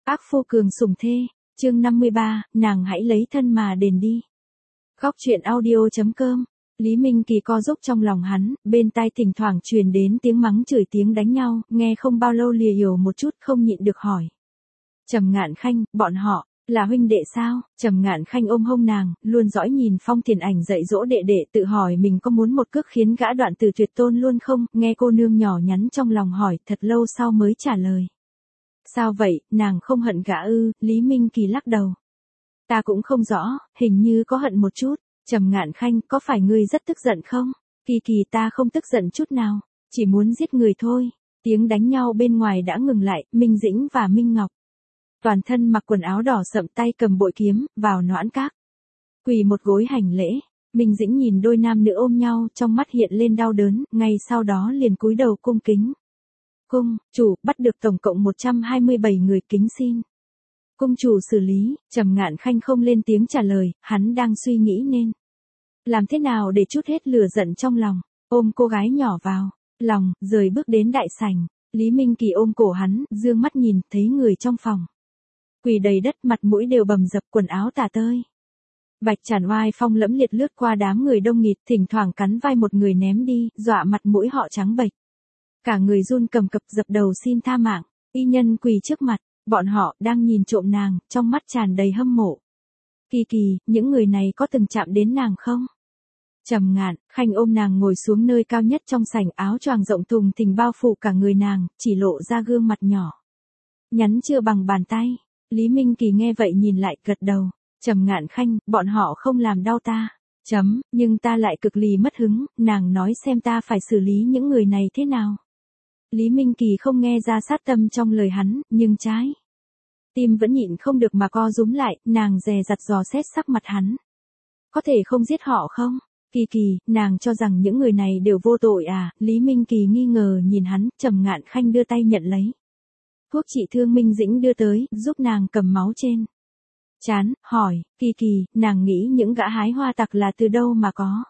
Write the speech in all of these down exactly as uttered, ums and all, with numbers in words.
Ác phu cường sủng thê, chương năm mươi ba, nàng hãy lấy thân mà đền đi. Góc truyện audio.com, Lý Minh Kỳ co giúp trong lòng hắn, bên tai thỉnh thoảng truyền đến tiếng mắng chửi tiếng đánh nhau, nghe không bao lâu lìa hiểu một chút không nhịn được hỏi. Trầm Ngạn Khanh, bọn họ, là huynh đệ sao? Trầm Ngạn Khanh ôm hông nàng, luôn dõi nhìn Phong Thiền Ảnh dạy dỗ đệ đệ, tự hỏi mình có muốn một cước khiến gã đoạn từ tuyệt tôn luôn không, nghe cô nương nhỏ nhắn trong lòng hỏi, thật lâu sau mới trả lời. Sao vậy, nàng không hận gã ư? Lý Minh Kỳ lắc đầu. Ta cũng không rõ, hình như có hận một chút. Trầm Ngạn Khanh, có phải ngươi rất tức giận không? Kỳ Kỳ, ta không tức giận chút nào, chỉ muốn giết người thôi. Tiếng đánh nhau bên ngoài đã ngừng lại, Minh Dĩnh và Minh Ngọc. Toàn thân mặc quần áo đỏ sậm, tay cầm bội kiếm, vào noãn các. Quỳ một gối hành lễ. Minh Dĩnh nhìn đôi nam nữ ôm nhau, trong mắt hiện lên đau đớn, ngay sau đó liền cúi đầu cung kính. Cung, chủ, bắt được tổng cộng một trăm hai mươi bảy người, kính xin. Cung chủ xử lý. Trầm Ngạn Khanh không lên tiếng trả lời, hắn đang suy nghĩ nên làm thế nào để trút hết lửa giận trong lòng, ôm cô gái nhỏ vào lòng, rời bước đến đại sảnh. Lý Minh Kỳ ôm cổ hắn, dương mắt nhìn, thấy người trong phòng quỳ đầy đất, mặt mũi đều bầm dập, quần áo tả tơi. Bạch Tràn Oai phong lẫm liệt lướt qua đám người đông nghịt, thỉnh thoảng cắn vai một người ném đi, dọa mặt mũi họ trắng bệch. Cả người run cầm cập dập đầu xin tha mạng, y nhân quỳ trước mặt, bọn họ đang nhìn trộm nàng, trong mắt tràn đầy hâm mộ. Kỳ Kỳ, những người này có từng chạm đến nàng không? Trầm Ngạn Khanh ôm nàng ngồi xuống nơi cao nhất trong sảnh, áo choàng rộng thùng thình bao phủ cả người nàng, chỉ lộ ra gương mặt nhỏ nhắn chưa bằng bàn tay. Lý Minh Kỳ nghe vậy nhìn lại, gật đầu. Trầm Ngạn Khanh, bọn họ không làm đau ta. Chấm, nhưng ta lại cực lì mất hứng, nàng nói xem ta phải xử lý những người này thế nào. Lý Minh Kỳ không nghe ra sát tâm trong lời hắn, nhưng trái tim vẫn nhịn không được mà co rúm lại, nàng dè dặt dò xét sắc mặt hắn. Có thể không giết họ không? Kỳ Kỳ, nàng cho rằng những người này đều vô tội à? Lý Minh Kỳ nghi ngờ nhìn hắn, Trầm Ngạn Khanh đưa tay nhận lấy thuốc trị thương Minh Dĩnh đưa tới, giúp nàng cầm máu trên trán, hỏi, Kỳ Kỳ, nàng nghĩ những gã hái hoa tặc là từ đâu mà có?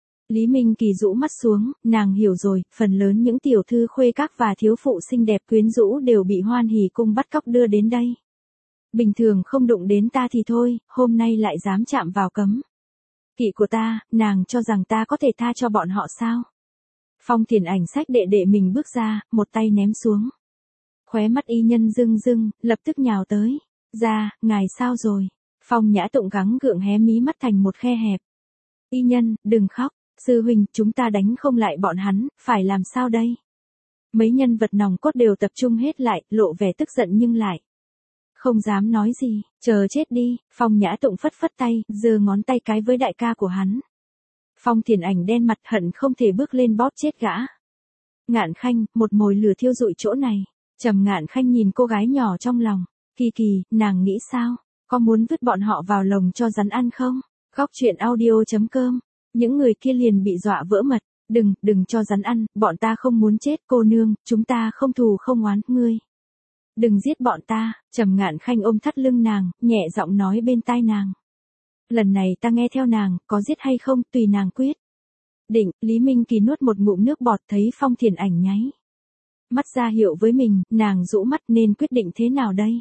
Lý Minh Kỳ rũ mắt xuống, nàng hiểu rồi, phần lớn những tiểu thư khuê các và thiếu phụ xinh đẹp quyến rũ đều bị Hoan Hỷ cung bắt cóc đưa đến đây. Bình thường không đụng đến ta thì thôi, hôm nay lại dám chạm vào cấm kỵ của ta, nàng cho rằng ta có thể tha cho bọn họ sao? Phong Thiền Ảnh xách đệ đệ mình bước ra, một tay ném xuống. Khóe mắt y nhân rưng rưng, lập tức nhào tới. Ra, ngài sao rồi? Phong Nhã Tụng gắng gượng hé mí mắt thành một khe hẹp. Y nhân, đừng khóc, sư huynh, chúng ta đánh không lại bọn hắn, phải làm sao đây? Mấy nhân vật nòng cốt đều tập trung hết lại, lộ vẻ tức giận nhưng lại không dám nói gì, chờ chết đi. Phong Nhã Tụng phất phất tay, giơ ngón tay cái với đại ca của hắn. Phong Thiền Ảnh đen mặt hận không thể bước lên bóp chết gã. Ngạn Khanh, một mồi lửa thiêu rụi chỗ này. Trầm Ngạn Khanh nhìn cô gái nhỏ trong lòng. Kỳ Kỳ, nàng nghĩ sao? Có muốn vứt bọn họ vào lồng cho rắn ăn không? Góc truyện audio.com, những người kia liền bị dọa vỡ mật. Đừng, đừng cho rắn ăn, bọn ta không muốn chết, cô nương, chúng ta không thù không oán, ngươi đừng giết bọn ta. Trầm Ngạn Khanh ôm thắt lưng nàng, nhẹ giọng nói bên tai nàng. Lần này ta nghe theo nàng, có giết hay không, tùy nàng quyết định. Lý Minh Kỳ nuốt một ngụm nước bọt, thấy Phong Thiền Ảnh nháy mắt ra hiệu với mình, nàng rũ mắt, nên quyết định thế nào đây?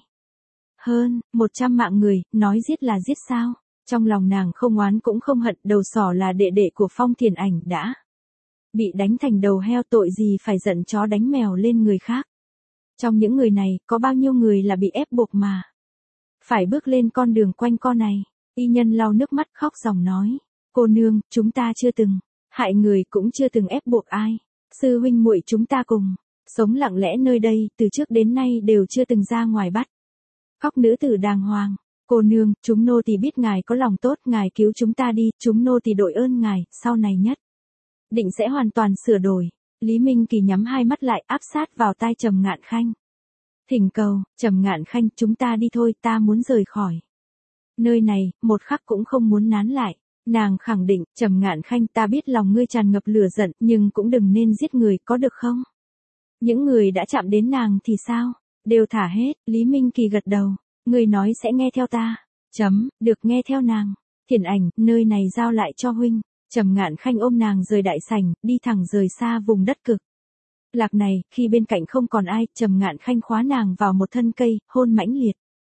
Hơn một trăm mạng người, nói giết là giết sao? Trong lòng nàng không oán cũng không hận, đầu sỏ là đệ đệ của Phong Thiền Ảnh đã bị đánh thành đầu heo, tội gì phải giận chó đánh mèo lên người khác. Trong những người này, có bao nhiêu người là bị ép buộc mà phải bước lên con đường quanh co này? Y nhân lau nước mắt khóc ròng nói. Cô nương, chúng ta chưa từng hại người, cũng chưa từng ép buộc ai. Sư huynh muội chúng ta cùng sống lặng lẽ nơi đây, từ trước đến nay đều chưa từng ra ngoài bắt cóc nữ tử đàng hoàng. Cô nương, chúng nô tỳ biết ngài có lòng tốt, ngài cứu chúng ta đi, chúng nô tỳ đội ơn ngài, sau này nhất định sẽ hoàn toàn sửa đổi. Lý Minh Kỳ nhắm hai mắt lại, áp sát vào tai Trầm Ngạn Khanh. Thỉnh cầu, Trầm Ngạn Khanh, chúng ta đi thôi, ta muốn rời khỏi nơi này, một khắc cũng không muốn nán lại. Nàng khẳng định, Trầm Ngạn Khanh, ta biết lòng ngươi tràn ngập lửa giận, nhưng cũng đừng nên giết người, có được không? Những người đã chạm đến nàng thì sao? Đều thả hết. Lý Minh Kỳ gật đầu. Ngươi nói sẽ nghe theo ta. Chấm, được, nghe theo nàng. Thiền Ảnh, nơi này giao lại cho huynh. Trầm Ngạn Khanh ôm nàng rời đại sảnh, đi thẳng rời xa vùng đất cực lạc này. Khi bên cạnh không còn ai, Trầm Ngạn Khanh khóa nàng vào một thân cây, hôn mãnh liệt.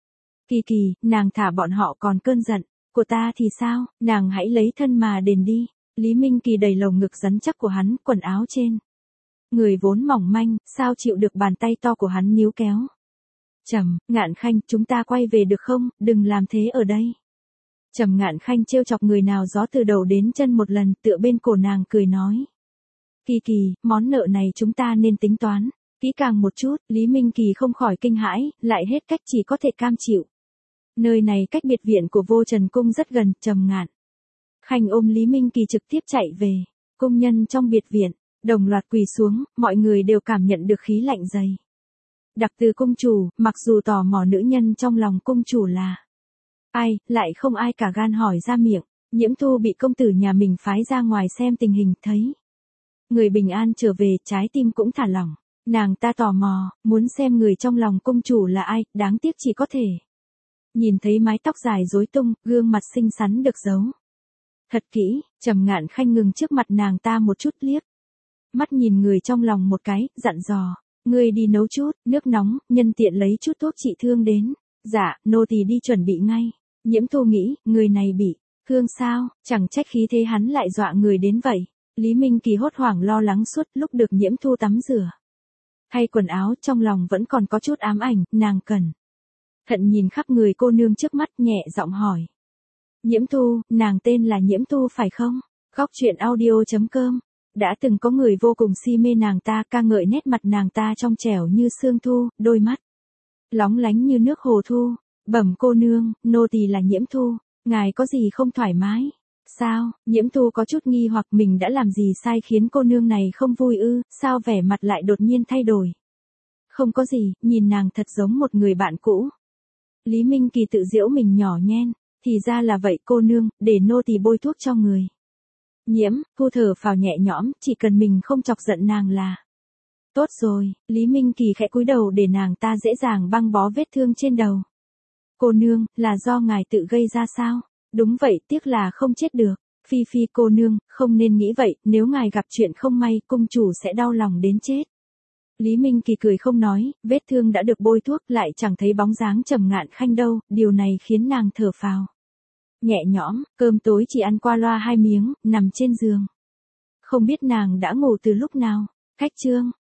Kỳ kỳ, nàng thả bọn họ còn cơn giận, của ta thì sao, nàng hãy lấy thân mà đền đi. Lý Minh Kỳ đầy lồng ngực rắn chắc của hắn, quần áo trên người vốn mỏng manh, sao chịu được bàn tay to của hắn níu kéo. Trầm Ngạn Khanh, chúng ta quay về được không, đừng làm thế ở đây. Trầm Ngạn Khanh trêu chọc người nào gió từ đầu đến chân một lần, tựa bên cổ nàng cười nói. Kỳ kỳ, món nợ này chúng ta nên tính toán kỹ càng một chút. Lý Minh Kỳ không khỏi kinh hãi, lại hết cách chỉ có thể cam chịu. Nơi này cách biệt viện của Vô Trần Cung rất gần. Trầm Ngạn Khanh ôm Lý Minh Kỳ trực tiếp chạy về. Cung nhân trong biệt viện đồng loạt quỳ xuống, mọi người đều cảm nhận được khí lạnh dày. Đặc từ cung chủ, mặc dù tò mò nữ nhân trong lòng cung chủ là ai, lại không ai cả gan hỏi ra miệng. Nhiễm Thu bị công tử nhà mình phái ra ngoài xem tình hình, thấy người bình an trở về, trái tim cũng thả lỏng. Nàng ta tò mò, muốn xem người trong lòng cung chủ là ai, đáng tiếc chỉ có thể nhìn thấy mái tóc dài rối tung, gương mặt xinh xắn được giấu thật kỹ. Trầm Ngạn Khanh ngừng trước mặt nàng ta một chút, liếc mắt nhìn người trong lòng một cái, dặn dò, ngươi đi nấu chút nước nóng, nhân tiện lấy chút thuốc trị thương đến. Dạ, nô tỳ đi chuẩn bị ngay. Nhiễm Thu nghĩ, người này bị thương sao, chẳng trách khí thế hắn lại dọa người đến vậy. Lý Minh Kỳ hốt hoảng lo lắng suốt lúc được Nhiễm Thu tắm rửa thay quần áo, trong lòng vẫn còn có chút ám ảnh. Nàng cẩn thận nhìn khắp người cô nương trước mắt, nhẹ giọng hỏi. Nhiễm Thu, nàng tên là Nhiễm Thu phải không? Góc truyện audio chấm com. Đã từng có người vô cùng si mê nàng ta, ca ngợi nét mặt nàng ta trong trẻo như sương thu, đôi mắt lóng lánh như nước hồ thu. Bẩm cô nương, nô tỳ là Nhiễm Thu, ngài có gì không thoải mái? Sao? Nhiễm Thu có chút nghi hoặc, mình đã làm gì sai khiến cô nương này không vui ư, sao vẻ mặt lại đột nhiên thay đổi? Không có gì, nhìn nàng thật giống một người bạn cũ. Lý Minh Kỳ tự giễu mình nhỏ nhen, thì ra là vậy cô nương, để nô tỳ bôi thuốc cho người. Nhiễm Thu thở phào nhẹ nhõm, chỉ cần mình không chọc giận nàng là tốt rồi. Lý Minh Kỳ khẽ cúi đầu để nàng ta dễ dàng băng bó vết thương trên đầu. Cô nương, là do ngài tự gây ra sao? Đúng vậy, tiếc là không chết được. Phi Phi cô nương, không nên nghĩ vậy, nếu ngài gặp chuyện không may, cung chủ sẽ đau lòng đến chết. Lý Minh Kỳ cười không nói, vết thương đã được bôi thuốc, lại chẳng thấy bóng dáng Trầm Ngạn Khanh đâu, điều này khiến nàng thở phào nhẹ nhõm. Cơm tối chỉ ăn qua loa hai miếng, nằm trên giường. Không biết nàng đã ngủ từ lúc nào. Khách trương,